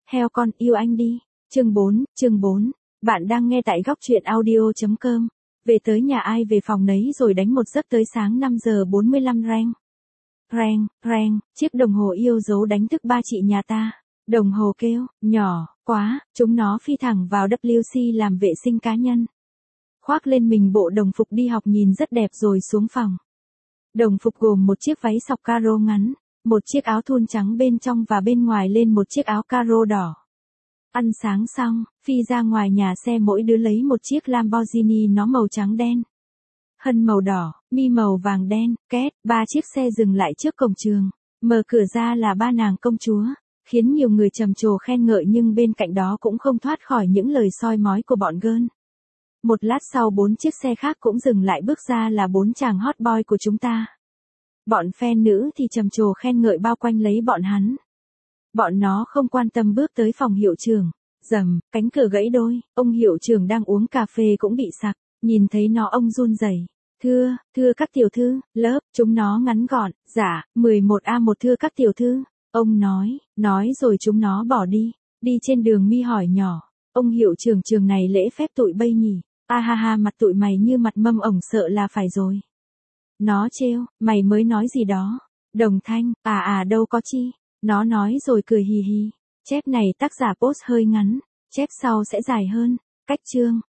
Heo con yêu anh đi. Chương 4. Bạn đang nghe tại góc truyện audio.com. Về tới nhà ai về phòng nấy rồi đánh một giấc tới sáng 5 giờ 45 reng. Reng, reng, chiếc đồng hồ yêu dấu đánh thức ba chị nhà ta. Đồng hồ kêu, nhỏ, quá, chúng nó phi thẳng vào WC làm vệ sinh cá nhân. Khoác lên mình bộ đồng phục đi học nhìn rất đẹp rồi xuống phòng. Đồng phục gồm một chiếc váy sọc caro ngắn, một chiếc áo thun trắng bên trong và bên ngoài lên một chiếc áo caro đỏ. Ăn sáng xong, Phi ra ngoài nhà xe mỗi đứa lấy một chiếc Lamborghini nó màu trắng đen. Hân màu đỏ, Mi màu vàng đen, két, ba chiếc xe dừng lại trước cổng trường. Mở cửa ra là ba nàng công chúa, khiến nhiều người trầm trồ khen ngợi nhưng bên cạnh đó cũng không thoát khỏi những lời soi mói của bọn gơn. Một lát sau 4 chiếc xe khác cũng dừng lại bước ra là 4 chàng hot boy của chúng ta. Bọn fan nữ thì trầm trồ khen ngợi bao quanh lấy bọn hắn. Bọn nó không quan tâm bước tới phòng hiệu trưởng. Rầm, cánh cửa gãy đôi, ông hiệu trưởng đang uống cà phê cũng bị sặc, nhìn thấy nó ông run rẩy. Thưa các tiểu thư, lớp, chúng nó ngắn gọn, dạ, 11A1 thưa các tiểu thư. Ông nói rồi chúng nó bỏ đi. Đi trên đường Mi hỏi nhỏ, ông hiệu trưởng trường này lễ phép tụi bay nhỉ? A ha ha mặt tụi mày như mặt mâm ổng sợ là phải rồi. Nó trêu, mày mới nói gì đó. Đồng thanh, đâu có chi. Nó nói rồi cười hì hì. Chép này tác giả post hơi ngắn, chép sau sẽ dài hơn. Cách chương,